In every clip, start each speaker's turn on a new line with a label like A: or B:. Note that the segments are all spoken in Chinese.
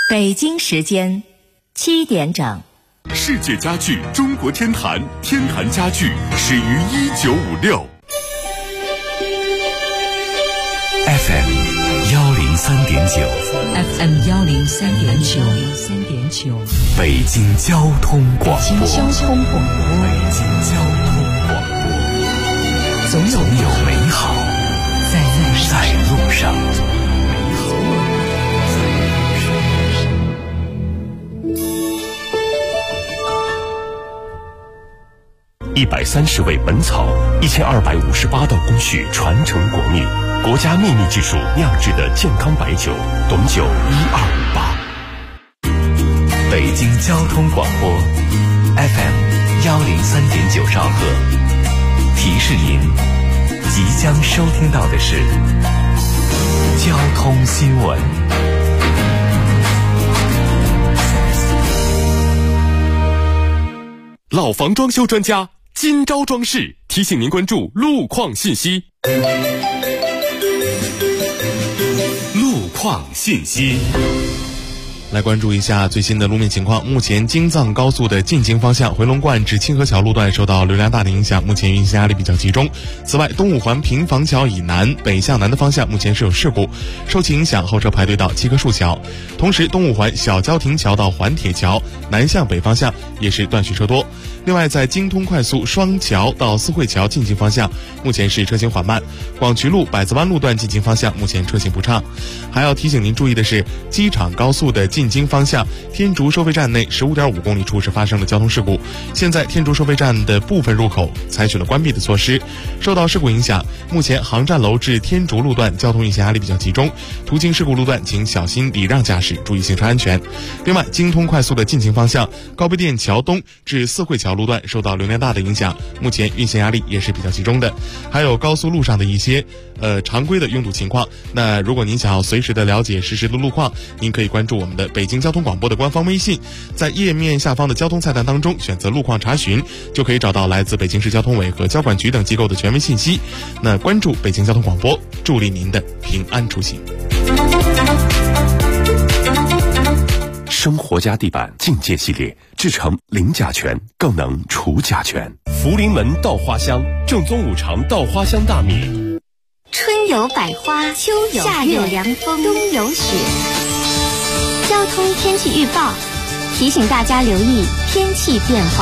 A: 北京时间7点整。
B: 世界家具中国天坛，天坛家具始于1956。
C: FM
D: 103.9，
C: 北京交通广播，总有美好在路上。
B: 130味本草，1258道工序传承国秘，国家秘密技术酿制的健康白酒，董酒1258。
C: 北京交通广播 FM 103.9兆赫，提示您即将收听到的是交通新闻。
B: 老房装修专家今朝装饰提醒您关注路况信息。路况信息，
E: 来关注一下最新的路面情况。目前京藏高速的进京方向回龙观至清河桥路段受到流量大的影响，目前运行压力比较集中。此外，东五环平房桥以南北向南的方向目前是有事故，受其影响后车排队到七棵树桥。同时，东五环小交亭桥到环铁桥南向北方向也是断续车多。另外，在京通快速双桥到四惠桥进京方向目前是车行缓慢，广渠路百子湾路段进京方向目前车行不畅。还要提醒您注意的是，机场高速的进京方向天竺收费站内15.5公里处是发生了交通事故，现在天竺收费站的部分入口采取了关闭的措施。受到事故影响，目前航站楼至天竺路段交通运行压力比较集中，途经事故路段请小心礼让驾驶，注意行车安全。另外，京通快速的进京方向高碑店桥东至四惠桥路段受到流量大的影响，目前运行压力也是比较集中的。还有高速路上的一些常规的拥堵情况，那如果您想要随时的了解实时的路况，您可以关注我们的北京交通广播的官方微信，在页面下方的交通菜单当中选择路况查询，就可以找到来自北京市交通委和交管局等机构的权威信息。那关注北京交通广播，助力您的平安出行。
B: 生活家地板境界系列制成零甲醛，更能除甲醛。福临门稻花香，正宗五常稻花香大米。
F: 春有百花，秋有夏有凉风，冬有雪。交通天气预报提醒大家留意天气变化。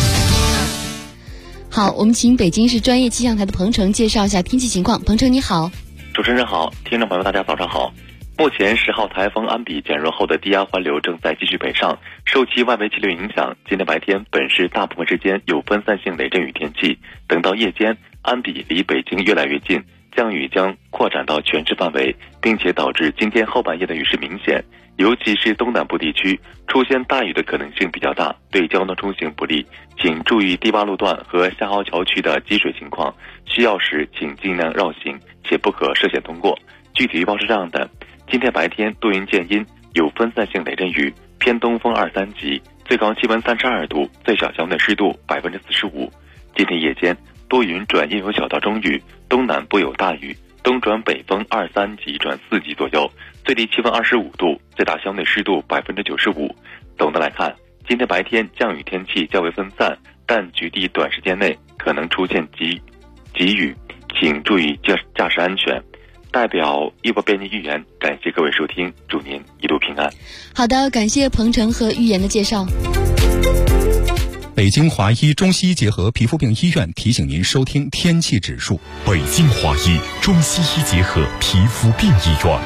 D: 好，我们请北京市专业气象台的彭程介绍一下天气情况。彭程你好。
G: 主持人好，听众朋友大家早上好。目前10号台风安比减弱后的低压环流正在继续北上，受其外围气流影响，今天白天本市大部分时间有分散性雷阵雨天气，等到夜间安比离北京越来越近，降雨将扩展到全市范围，并且导致今天后半夜的雨势明显，尤其是东南部地区出现大雨的可能性比较大，对交通出行不利，请注意低洼路段和下凹桥区的积水情况，需要时请尽量绕行，且不可涉险通过。具体预报是这样的：今天白天多云见阴，有分散性雷阵雨，偏东风2、3级，最高气温32度，最小相对湿度45%。今天夜间多云转阴有小到中雨，东南部有大雨，东转北风2、3级转4级左右，最低气温25度，最大相对湿度95%。总的来看，今天白天降雨天气较为分散，但局地短时间内可能出现急雨，请注意驾驶安全。代表预报编辑预言，感谢各位收听，祝您一路平安。
D: 好的，感谢彭程和预言的介绍。
H: 北京华医中西医结合皮肤病医院提醒您收听天气指数。
B: 北京华医中西医结合皮肤病医院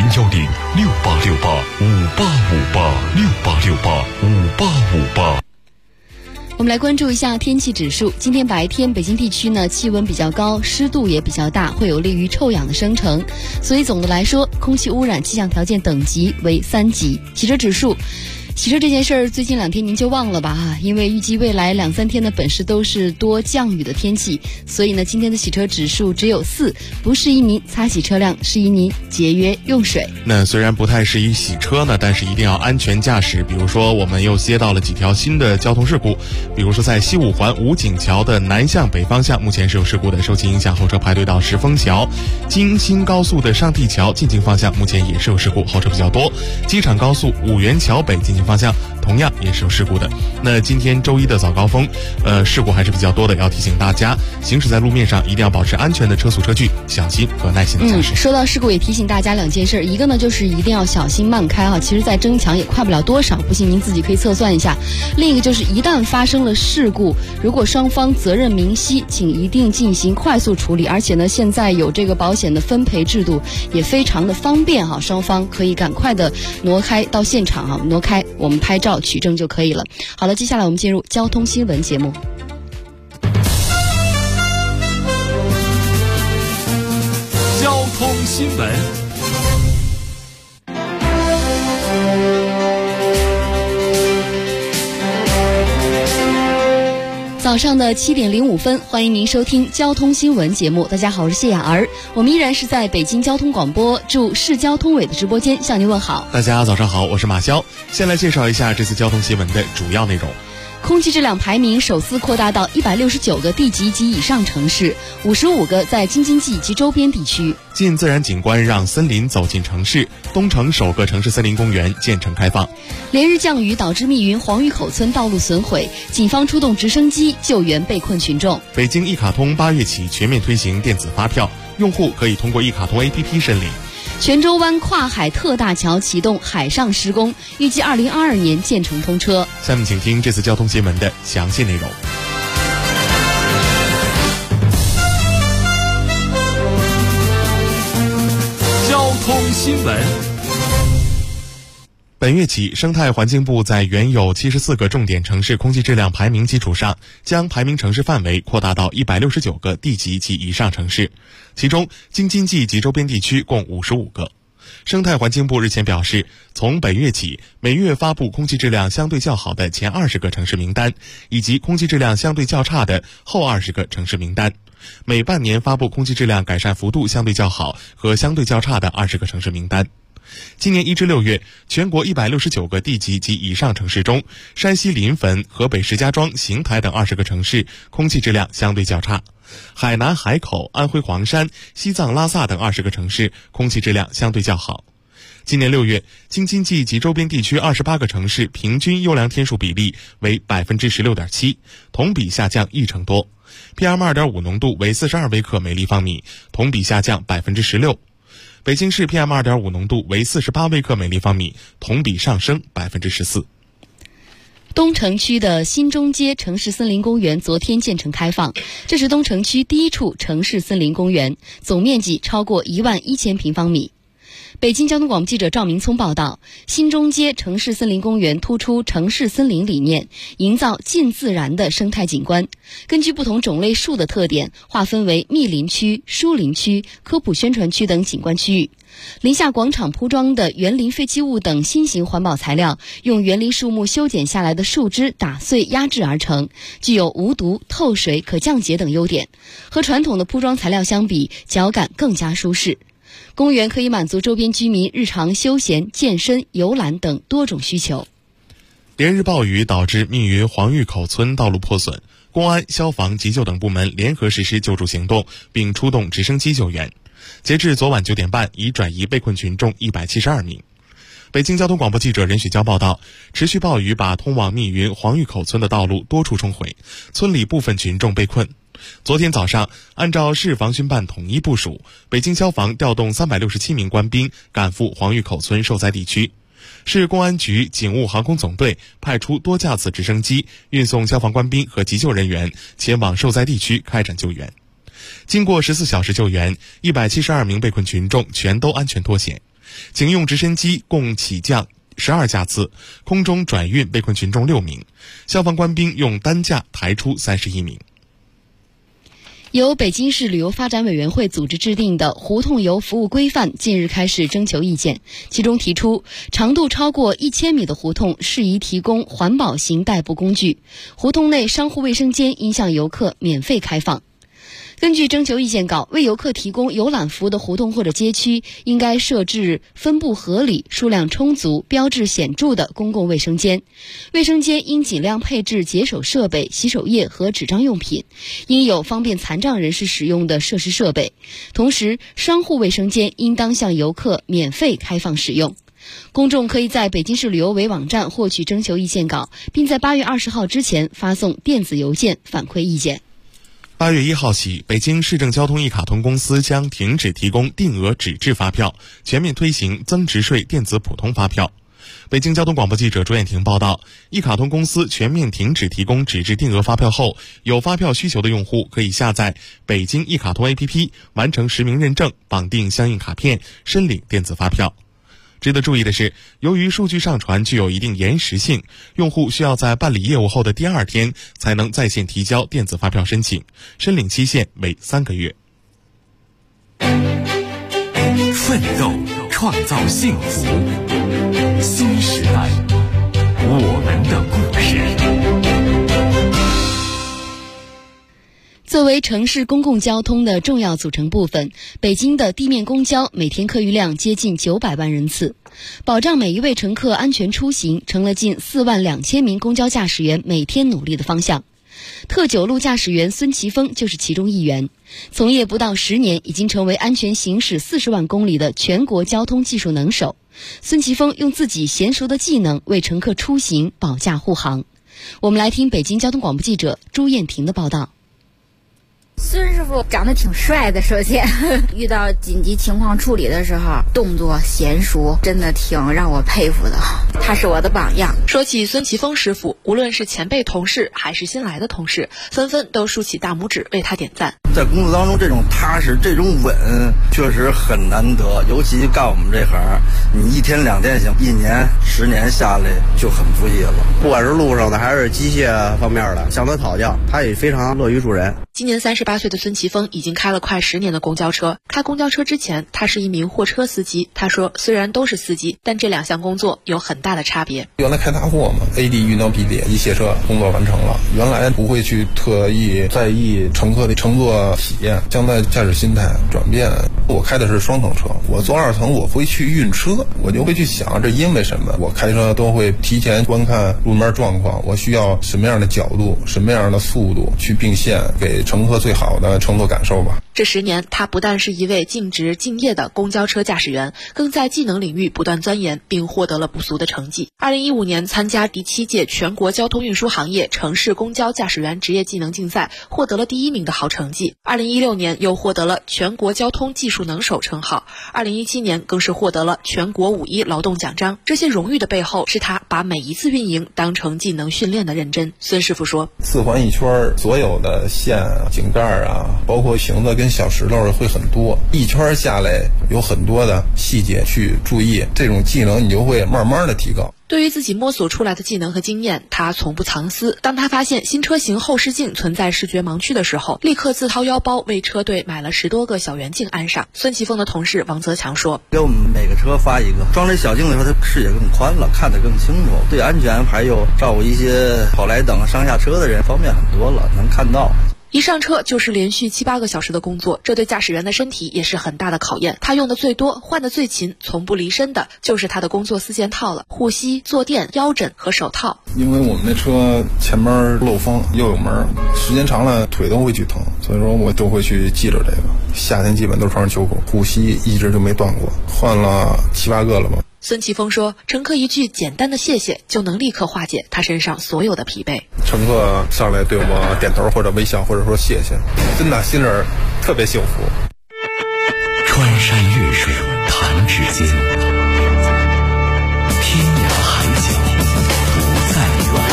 B: ，0106868585858
D: 我们来关注一下天气指数。今天白天北京地区呢气温比较高，湿度也比较大，会有利于臭氧的生成，所以总的来说空气污染气象条件等级为3级。汽车指数洗车这件事儿，最近2天您就忘了吧因为预计未来2、3天呢，本市都是多降雨的天气，所以呢，今天的洗车指数只有4，不适宜您擦洗车辆，适宜您节约用水。
E: 那虽然不太适宜洗车呢，但是一定要安全驾驶。比如说，我们又接到了几条新的交通事故，比如说在西五环武警桥的南向北方向，目前是有事故的，受其影响，后车排队到石峰桥。京新高速的上地桥进京方向，目前也是有事故，后车比较多。机场高速五原桥北进京方向同样也是有事故的。那今天周一的早高峰，事故还是比较多的，要提醒大家，行驶在路面上一定要保持安全的车速车距，小心和耐心的驾驶。
D: 说到事故，也提醒大家2件事，一个呢就是一定要小心慢开啊，其实在争抢也快不了多少，不信您自己可以测算一下。另一个就是一旦发生了事故，如果双方责任明晰，请一定进行快速处理，而且呢现在有这个保险的分赔制度，也非常的方便哈，双方可以赶快的挪开到现场哈，挪开我们拍照取证就可以了。好了，接下来我们进入交通新闻节目。
C: 交通新闻。
D: 早上的7点05分，欢迎您收听交通新闻节目。大家好，我是谢雅儿，我们依然是在北京交通广播驻市交通委的直播间向您问好。
E: 大家早上好，我是马潇。先来介绍一下这次交通新闻的主要内容。
D: 空气质量排名首次扩大到169个地级及以上城市，55个在京津冀及周边地区。
E: 近自然景观让森林走进城市，东城首个城市森林公园建成开放。
D: 连日降雨导致密云黄峪口村道路损毁，警方出动直升机救援被困群众。
E: 北京一卡通8月起全面推行电子发票，用户可以通过一卡通 APP 申领。
D: 泉州湾跨海特大桥启动海上施工，预计2022年建成通车。
E: 下面请听这次交通新闻的详细内容。
C: 交通新闻。
E: 本月起，生态环境部在原有74个重点城市空气质量排名基础上，将排名城市范围扩大到169个地级及以上城市，其中京津冀及周边地区共55个。生态环境部日前表示，从本月起，每月发布空气质量相对较好的前20个城市名单，以及空气质量相对较差的后20个城市名单，每半年发布空气质量改善幅度相对较好和相对较差的20个城市名单。今年1至6月，全国169个地级及以上城市中，山西临汾、河北石家庄、邢台等20个城市空气质量相对较差，海南海口、安徽黄山、西藏拉萨等20个城市空气质量相对较好。今年6月，京津冀及周边地区28个城市平均优良天数比例为 16.7%， 同比下降1成多。PM2.5 浓度为42微克每立方米，同比下降 16%。北京市 PM2.5 浓度为48微克每立方米，同比上升 14%。
D: 东城区的新中街城市森林公园昨天建成开放，这是东城区第一处城市森林公园，总面积超过11000平方米。北京交通广播记者赵明聪报道，新中街城市森林公园突出城市森林理念，营造近自然的生态景观。根据不同种类树的特点，划分为密林区、疏林区、科普宣传区等景观区域。林下广场铺装的园林废弃物等新型环保材料，用园林树木修剪下来的树枝打碎压制而成，具有无毒、透水、可降解等优点，和传统的铺装材料相比，脚感更加舒适。公园可以满足周边居民日常休闲、健身、游览等多种需求。
E: 连日暴雨导致密云黄峪口村道路破损，公安、消防、急救等部门联合实施救助行动，并出动直升机救援。截至昨晚9点半，已转移被困群众172名。北京交通广播记者任雪娇报道，持续暴雨把通往密云黄峪口村的道路多处冲毁，村里部分群众被困。昨天早上，按照市防汛办统一部署，北京消防调动367名官兵赶赴黄峪口村受灾地区。市公安局警务航空总队派出多架次直升机，运送消防官兵和急救人员前往受灾地区开展救援。经过14小时救援，172名被困群众全都安全脱险。警用直升机共起降12架次，空中转运被困群众6名，消防官兵用担架抬出31名。
D: 由北京市旅游发展委员会组织制定的胡同游服务规范近日开始征求意见，其中提出长度超过1000米的胡同适宜提供环保型代步工具，胡同内商户卫生间应向游客免费开放。根据征求意见稿，为游客提供游览服务的胡同或者街区应该设置分布合理、数量充足、标志显著的公共卫生间，卫生间应尽量配置洁手设备、洗手液和纸张用品，应有方便残障人士使用的设施设备。同时，商户卫生间应当向游客免费开放使用。公众可以在北京市旅游委网站获取征求意见稿，并在8月20号之前发送电子邮件反馈意见。
E: 8月1号起，北京市政交通一卡通公司将停止提供定额纸质发票，全面推行增值税电子普通发票。北京交通广播记者朱艳婷报道，一卡通公司全面停止提供纸质定额发票后，有发票需求的用户可以下载北京一卡通 APP， 完成实名认证，绑定相应卡片，申领电子发票。值得注意的是，由于数据上传具有一定延时性，用户需要在办理业务后的第2天才能在线提交电子发票申请，申领期限为3个月。
C: 奋斗，创造幸福，新时代，我们的故事。
D: 作为城市公共交通的重要组成部分，北京的地面公交每天客运量接近900万人次，保障每一位乘客安全出行成了近4万2千名公交驾驶员每天努力的方向。特9路驾驶员孙奇峰就是其中一员，从业不到10年，已经成为安全行驶40万公里的全国交通技术能手。孙奇峰用自己娴熟的技能为乘客出行保驾护航。我们来听北京交通广播记者朱艳婷的报道。
I: 孙师傅长得挺帅的，首先遇到紧急情况处理的时候动作娴熟，真的挺让我佩服的，他是我的榜样。
J: 说起孙奇峰师傅，无论是前辈同事还是新来的同事，纷纷都竖起大拇指为他点赞。
K: 在工作当中，这种踏实、这种稳，确实很难得。尤其干我们这行，你1天2天行，1年10年下来就很不易了。
L: 不管是路上的还是机械方面的，向他讨教，他也非常乐于助人。
J: 今年38岁的孙奇峰已经开了快10年的公交车。开公交车之前，他是一名货车司机。他说，虽然都是司机，但这2项工作有很大的差别。
M: 原来开大货嘛 ，AD 运到 BD， 一卸车工作完成了。原来不会去特意在意乘客的乘坐体验，将在驾驶心态转变。我开的是双层车，我坐2层，我会去运车，我就会去想这因为什么。我开车都会提前观看路面状况，我需要什么样的角度、什么样的速度去并线，给乘客最好的乘坐感受吧。
J: 这10年，他不但是一位尽职敬业的公交车驾驶员，更在技能领域不断钻研，并获得了不俗的成绩。2015年参加第7届全国交通运输行业城市公交驾驶员职业技能竞赛，获得了第1名的好成绩。2016年又获得了全国交通技术能手称号。2017年更是获得了全国5·1劳动奖章。这些荣誉的背后，是他把每一次运营当成技能训练的认真。孙师傅说
M: ，4环一圈，所有的线啊、井盖啊，包括瓶子跟小石头会很多，一圈下来有很多的细节去注意，这种技能你就会慢慢的提高。
J: 对于自己摸索出来的技能和经验，他从不藏私。当他发现新车型后视镜存在视觉盲区的时候，立刻自掏腰包为车队买了10多个小圆镜安上。孙奇峰的同事王泽强说，
K: 给我们每个车发一个，装这小镜的时候，它视野更宽了，看得更清楚，对安全还有照顾一些跑来等上下车的人方便很多了，能看到。
J: 一上车就是连续7、8个小时的工作，这对驾驶员的身体也是很大的考验。他用的最多、换的最勤、从不离身的就是他的工作4件套了：护膝、坐垫、腰枕和手套。
M: 因为我们那车前面漏风又有门，时间长了腿都会去疼，所以说我都会去记着这个。夏天基本都穿上秋裤，护膝一直就没断过，换了7、8个了吧。
J: 孙奇峰说，乘客一句简单的谢谢就能立刻化解他身上所有的疲惫。
M: 乘客上来对我点头或者微笑，或者说谢谢，真的心里特别幸福。
C: 穿山越水弹指间，天涯海角不再远。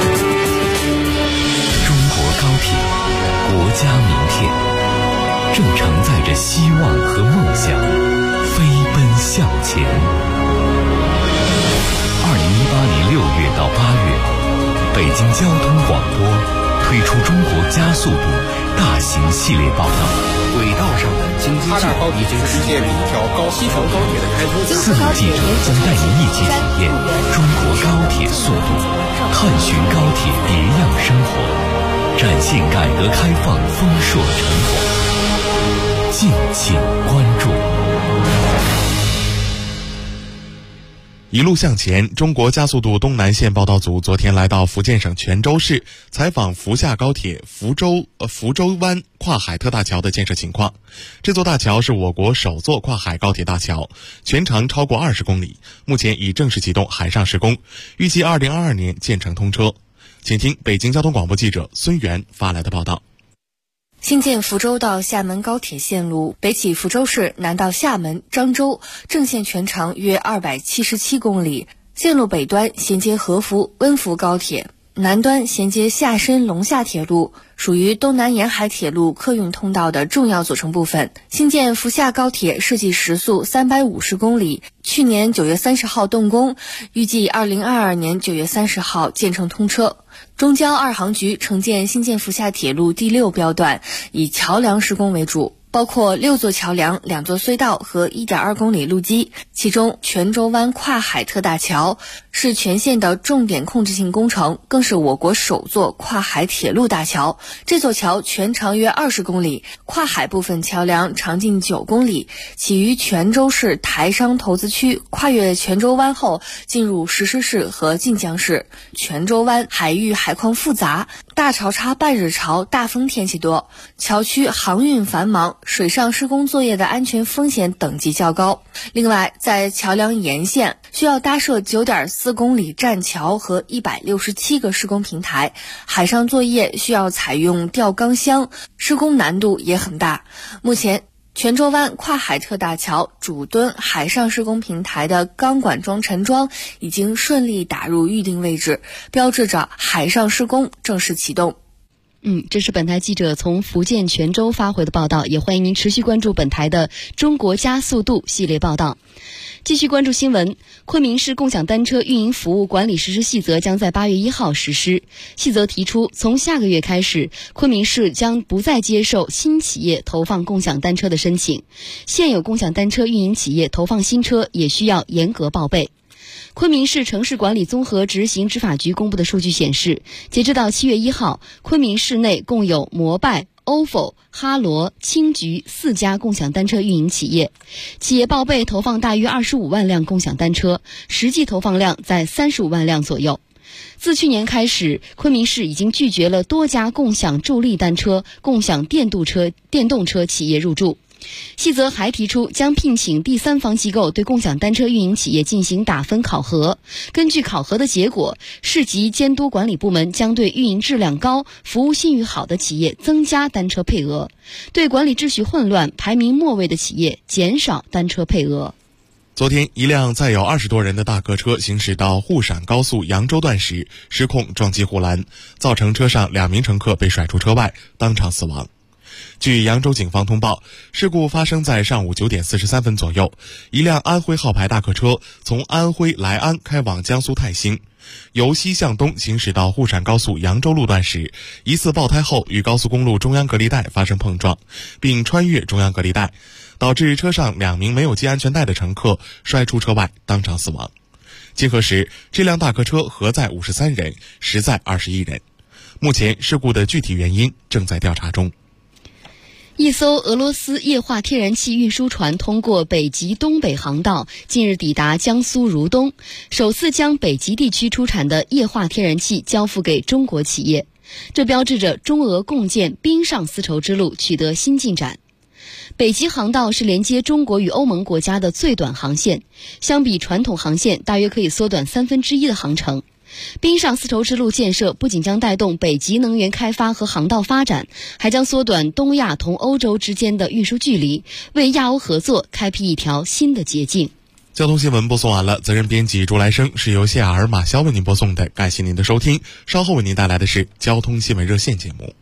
C: 中国高铁，国家名片，正承载着希望和梦想，飞奔向前。2018年6月到8月，北京交通广播推出中国加速度大型系列报道。
N: 轨道上的京津冀已经实现了一条西成高铁的开通。
C: 4路记者将带您一起体验中国高铁速度，探寻高铁别样生活，展现改革开放丰硕成果。敬请关注。
E: 一路向前，中国加速度东南线报道组昨天来到福建省泉州市，采访福厦高铁福州湾跨海特大桥的建设情况。这座大桥是我国首座跨海高铁大桥，全长超过20公里，目前已正式启动海上施工，预计2022年建成通车。请听北京交通广播记者孙源发来的报道。
O: 新建福州到厦门高铁线路，北起福州市，南到厦门、漳州，正线全长约277公里。线路北端衔接合福、温福高铁，南端衔接厦深龙厦铁路，属于东南沿海铁路客运通道的重要组成部分。新建福厦高铁设计时速350公里，去年9月30号动工，预计2022年9月30号建成通车。中交二航局承建新建福厦铁路第6标段，以桥梁施工为主，包括6座桥梁、2座隧道和1.2公里路基。其中泉州湾跨海特大桥是全线的重点控制性工程，更是我国首座跨海铁路大桥。这座桥全长约20公里，跨海部分桥梁长近9公里，起于泉州市台商投资区，跨越泉州湾后进入石狮市和晋江市。泉州湾海域海况复杂，大潮差、半日潮、大风天气多，桥区航运繁忙，水上施工作业的安全风险等级较高。另外，在桥梁沿线需要搭设9.4公里栈桥和167个施工平台，海上作业需要采用吊钢箱，施工难度也很大。目前泉州湾跨海特大桥主墩海上施工平台的钢管桩沉桩已经顺利打入预定位置，标志着海上施工正式启动。
D: 这是本台记者从福建泉州发回的报道，也欢迎您持续关注本台的中国加速度系列报道。继续关注新闻，昆明市共享单车运营服务管理实施细则将在8月1号实施。细则提出，从下个月开始，昆明市将不再接受新企业投放共享单车的申请，现有共享单车运营企业投放新车也需要严格报备。昆明市城市管理综合执行执法局公布的数据显示，截止到7月1号，昆明市内共有摩拜、ofo、哈罗、青桔4家共享单车运营企业，企业报备投放大约25万辆共享单车，实际投放量在35万辆左右。自去年开始，昆明市已经拒绝了多家共享助力单车、共享电动车企业入驻。细则还提出，将聘请第三方机构对共享单车运营企业进行打分考核，根据考核的结果，市级监督管理部门将对运营质量高、服务信誉好的企业增加单车配额，对管理秩序混乱、排名末位的企业减少单车配额。
E: 昨天，一辆载有20多人的大客车行驶到沪陕高速扬州段时失控撞击护栏，造成车上2名乘客被甩出车外，当场死亡。据扬州警方通报，事故发生在上午9点43分左右，一辆安徽号牌大客车从安徽来安开往江苏泰兴，由西向东行驶到沪陕高速扬州路段时，疑似爆胎后与高速公路中央隔离带发生碰撞，并穿越中央隔离带，导致车上2名没有系安全带的乘客摔出车外，当场死亡。经核实，这辆大客车核载53人，实载21人。目前事故的具体原因正在调查中。
D: 一艘俄罗斯液化天然气运输船通过北极东北航道，近日抵达江苏如东，首次将北极地区出产的液化天然气交付给中国企业，这标志着中俄共建冰上丝绸之路取得新进展。北极航道是连接中国与欧盟国家的最短航线，相比传统航线大约可以缩短1/3的航程。冰上丝绸之路建设不仅将带动北极能源开发和航道发展，还将缩短东亚同欧洲之间的运输距离，为亚欧合作开辟一条新的捷径。
E: 交通新闻播送完了，责任编辑朱来生，是由谢雅尔、马潇为您播送的，感谢您的收听。稍后为您带来的是交通新闻热线节目。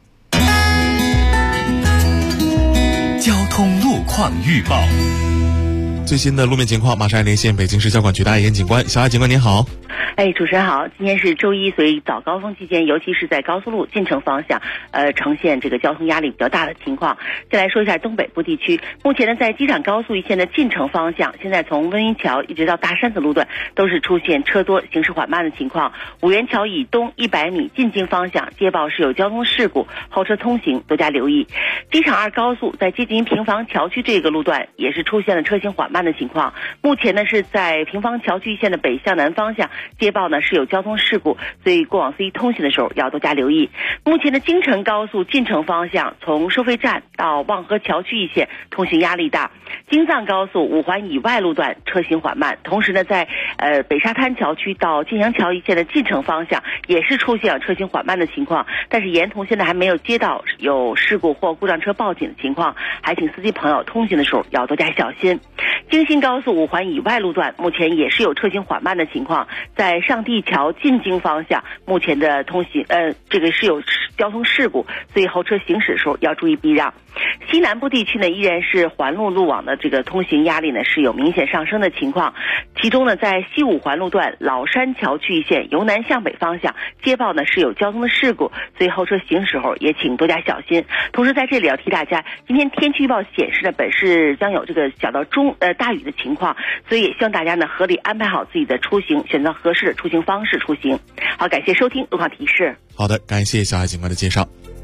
C: 交通路况预报，
E: 最新的路面情况马上连线北京市交管局的爱严警官。小爱警官您好。
P: 主持人好，今天是周一，所以早高峰期间，尤其是在高速路进城方向，呈现这个交通压力比较大的情况。再来说一下东北部地区，目前呢，在机场高速一线的进城方向，现在从温榆桥一直到大山子路段都是出现车多、行驶缓慢的情况。五元桥以东100米进京方向接报是有交通事故，后车通行多加留意。机场2高速在接近平房桥区这个路段也是出现了车行缓慢的情况。目前呢是在平房桥区一线的北向南方向接报呢是有交通事故，所以过往司机通行的时候要多加留意。目前的京承高速进城方向从收费站到望河桥区一线通行压力大，京藏高速5环以外路段车行缓慢。同时呢，在北沙滩桥区到晋阳桥一线的进城方向也是出现了车行缓慢的情况，但是沿途现在还没有接到有事故或故障车报警的情况，还请司机朋友通行的时候要多加小心。京新高速5环以外路段目前也是有车行缓慢的情况，在上地桥进京方向目前的通行这个是有交通事故，所以后车行驶的时候要注意避让。西南部地区呢依然是环路路网的这个通行压力呢是有明显上升的情况，其中呢在西5环路段老山桥区一线由南向北方向接报呢是有交通的事故，所以后车行驶后也请多加小心。同时在这里要提大家，今天天气预报显示呢本市将有这个小到中大雨的情况，所以也希望大家呢合理安排好自己的出行，选择合适的出行方式出行。好，感谢收听路况提示。
E: 好的，感谢小爱警官的介绍。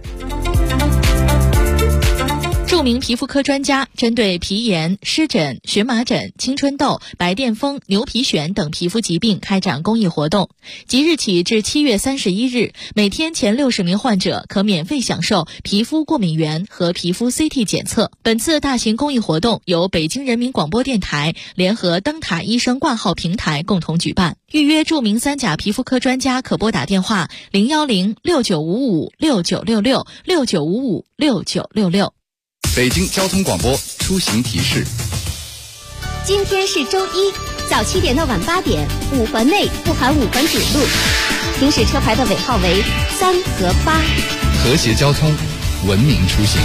Q: 著名皮肤科专家针对皮炎、湿疹、荨麻疹、青春痘、白癜风、牛皮癣等皮肤疾病开展公益活动。即日起至7月31日，每天前60名患者可免费享受皮肤过敏原和皮肤 CT 检测。本次大型公益活动由北京人民广播电台联合灯塔医生挂号平台共同举办。预约著名3甲皮肤科专家可拨打电话0106955696669556966。
R: 北京交通广播出行提示：
F: 今天是周一，早7点到晚8点，5环内不含5环主路，行驶车牌的尾号为3和8。
R: 和谐交通，文明出行。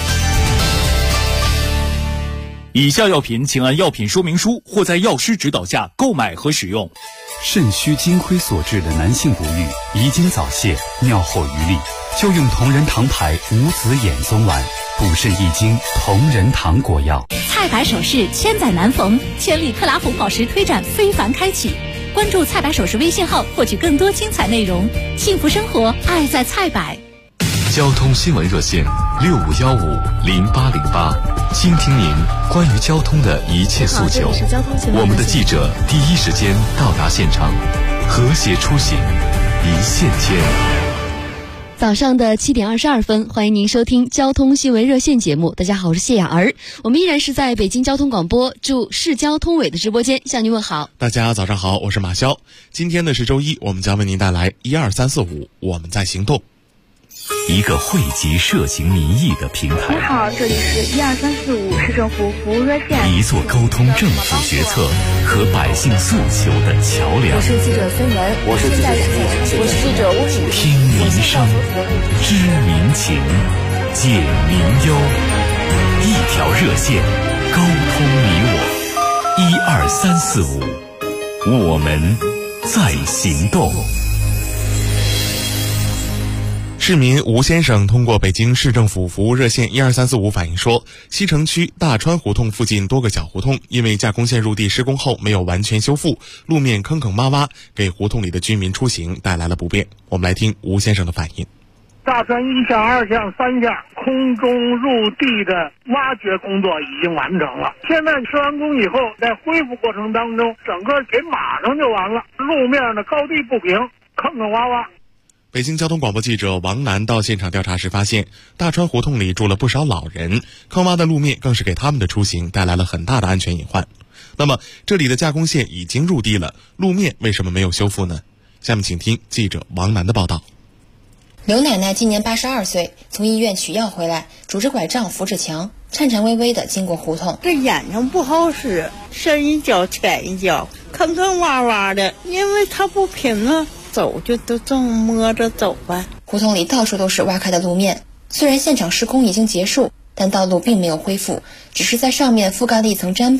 S: 以下药品请按药品说明书或在药师指导下购买和使用。
T: 肾虚金亏所致的男性不育、遗精早泄、尿后余力，就用同仁堂牌无子衍宗丸，补肾益精同仁堂果药。
U: 菜百首饰千载难逢，千里克拉红宝石推展非凡开启。关注菜百首饰微信号，获取更多精彩内容。幸福生活，爱在菜百。
C: 交通新闻热线65150808，倾听您关于交通的一切诉求。我们的记者第一时间到达现场，和谐出行，一线牵。
D: 早上的7点22分，欢迎您收听交通新闻热线节目。大家好，我是谢雅儿，我们依然是在北京交通广播驻市交通委的直播间向您问好。
E: 大家早上好，我是马潇。今天呢是周一，我们将为您带来12345，我们在行动。
C: 一个汇集涉情民意的平台。
V: 你好，这里是12345市政府服务热线。
C: 一座沟通政府决策和百姓诉求的桥梁。
O: 我是记者孙楠，
V: 我是记者翁宇。
C: 听民声，知民情，解民忧，一条热线，沟通你我。12345，我们在行动。
E: 市民吴先生通过北京市政府服务热线12345反映说，西城区大川胡同附近多个小胡同因为架空线入地施工后没有完全修复，路面坑坑洼洼，给胡同里的居民出行带来了不便。我们来听吴先生的反应。
W: 大川1项、2项、3项空中入地的挖掘工作已经完成了，现在施完工以后，在恢复过程当中，整个给码上就完了。路面的高低不平，坑坑洼洼。
E: 北京交通广播记者王楠到现场调查时发现，大川胡同里住了不少老人，坑洼的路面更是给他们的出行带来了很大的安全隐患。那么这里的架空线已经入地了，路面为什么没有修复呢？下面请听记者王楠的报道。
X: 刘奶奶今年82岁，从医院取药回来，拄着拐杖扶着墙，颤颤巍巍地经过胡同。
Y: 这眼睛不好使，深一脚浅一脚，坑坑洼洼的，因为它不平啊，走就都这么摸着走吧。
X: 胡同里到处都是挖开的路面，虽然现场施工已经结束，但道路并没有恢复，只是在上面覆盖了一层毡布，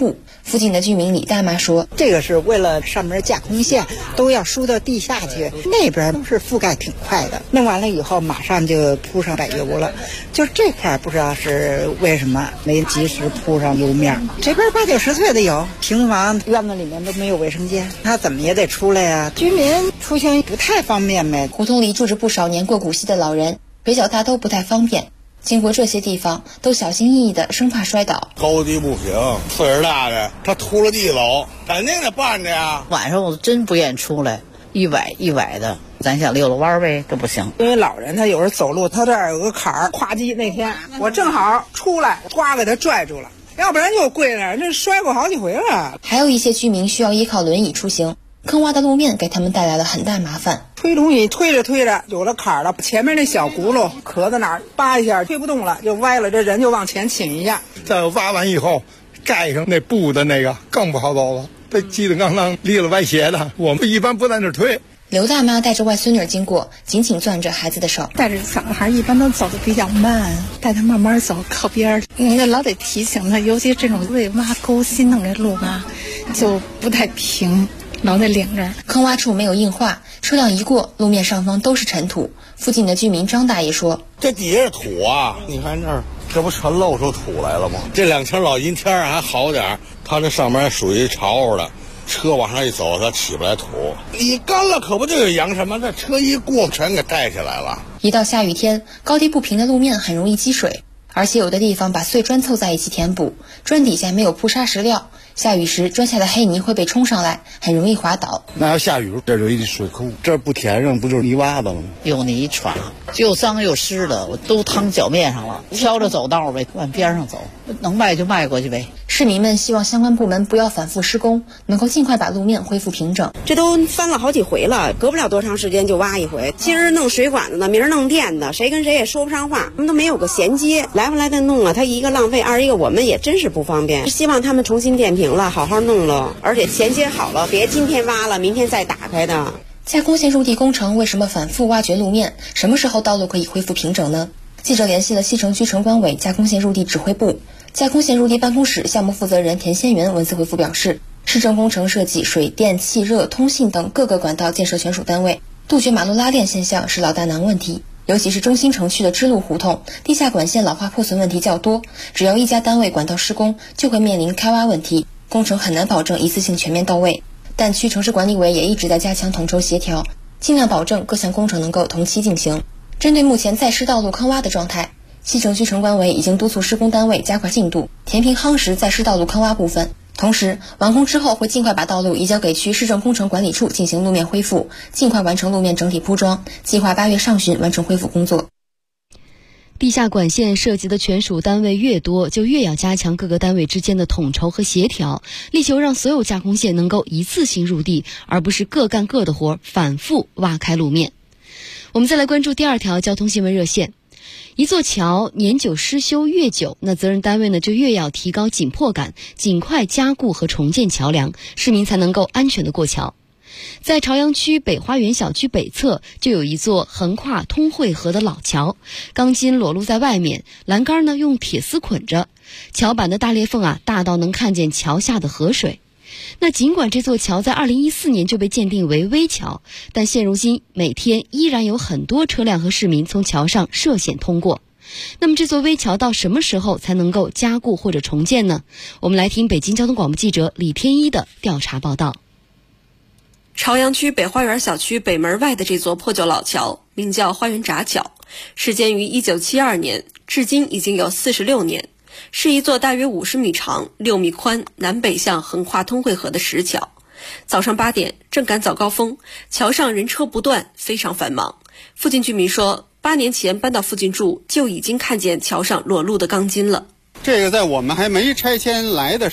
X: 附近的居民李大妈说：“
A: 这个是为了上面架空线，都要输到地下去，那边都是覆盖挺快的，弄完了以后马上就铺上柏油了。就这块不知道是为什么没及时铺上油面。这边80、90岁的有，平房院子里面都没有卫生间，他怎么也得出来呀。居民出行不太方便呗。
X: 胡同里住着不少年过古稀的老人，腿脚大都不太方便。”经过这些地方，都小心翼翼的，生怕摔倒。
B: 高低不平，岁数大的他秃了地走，肯定得办的呀。
G: 晚上我真不愿意出来，一崴一崴的，咱想溜溜弯呗，这不行。
A: 因为老人他有时候走路，他这儿有个坎儿，咵叽那天我正好出来，呱给他拽住了，要不然就跪那儿，这摔过好几回了。
X: 还有一些居民需要依靠轮椅出行。坑洼的路面给他们带来了很大麻烦，
A: 推东西推着推着有了坎儿了，前面那小轱辘壳在哪儿扒一下推不动了，就歪了，这人就往前倾一下。
M: 再挖完以后盖上那布的那个更不好走了，这叽里咣当裂了歪斜的，我们一般不在那推。
X: 刘大妈带着外孙女经过，紧紧攥着孩子的手。
Y: 带着小孩一般都走得比较慢，带他慢慢走，靠边儿。你老得提醒他，尤其这种为挖沟新弄这路啊，就不太平。老得领着。
X: 坑洼处没有硬化，车辆一过，路面上方都是尘土。附近的居民张大爷说：“
B: 这底下是土啊，你看这儿，这不全露出土来了吗？这2天老阴天还好点，它这上面属于潮乎的，车往上一走，它起不来土。你干了可不就有扬尘吗？这车一过，全给带起来了。
X: 一到下雨天，高低不平的路面很容易积水，而且有的地方把碎砖凑在一起填补，砖底下没有铺沙石料。”下雨时，砖下的黑泥会被冲上来，很容易滑倒。
B: 那要下雨，这就一水库，这不填上不就是泥洼子吗？
G: 有泥歘，又脏又湿的，我都趟脚面上了。挑着走道呗，往边上走，能迈就迈过去呗。
X: 市民们希望相关部门不要反复施工，能够尽快把路面恢复平整。
H: 这都翻了好几回了，隔不了多长时间就挖一回。今儿弄水管子的，明儿弄电的，谁跟谁也说不上话，他们都没有个衔接，来回来的弄了，他一个浪费，二一个我们也真是不方便。希望他们重新电平了，好好弄了，而且衔接好了，别今天挖了，明天再打开的。
X: 架空线入地工程为什么反复挖掘路面？什么时候道路可以恢复平整呢？记者联系了西城区城管委架空线入地指挥部，架空线入地办公室项目负责人田先元文字回复表示，市政工程设计水电气热通信等各个管道建设权属单位，杜绝马路拉链现象是老大难问题。尤其是中心城区的支路胡同，地下管线老化破损问题较多，只要一家单位管道施工，就会面临开挖问题，工程很难保证一次性全面到位。但区城市管理委也一直在加强统筹协调，尽量保证各项工程能够同期进行。针对目前在施道路坑洼的状态，西城区城管委已经督促施工单位加快进度，填平夯实在施道路坑洼部分。同时，完工之后会尽快把道路移交给区市政工程管理处进行路面恢复，尽快完成路面整体铺装，计划8月上旬完成恢复工作。地下管线涉及的权属单位越多，就越要加强各个单位之间的统筹和协调，力求让所有架空线能够一次性入地，而不是各干各的活，反复挖开路面。我们再来关注第2条交通新闻热线。一座桥年久失修越久，那责任单位呢就越要提高紧迫感，尽快加固和重建桥梁，市民才能够安全的过桥。在朝阳区北花园小区北侧就有一座横跨通惠河的老桥，钢筋裸露在外面，栏杆呢用铁丝捆着，桥板的大裂缝大到能看见桥下的河水。那尽管这座桥在2014年就被鉴定为危桥，但现如今每天依然有很多车辆和市民从桥上涉险通过。那么这座危桥到什么时候才能够加固或者重建呢？我们来听北京交通广播记者李天一的调查报道。
I: 朝阳区北花园小区北门外的这座破旧老桥名叫花园闸桥，始建于1972年，至今已经有46年，是一座大约50米长、6米宽、南北向横跨通惠河的石桥。早上8点，正赶早高峰，桥上人车不断，非常繁忙。附近居民说，8年前搬到附近住，就已经看见桥上裸露的钢筋了。
Z: 这个在我们还没拆迁来的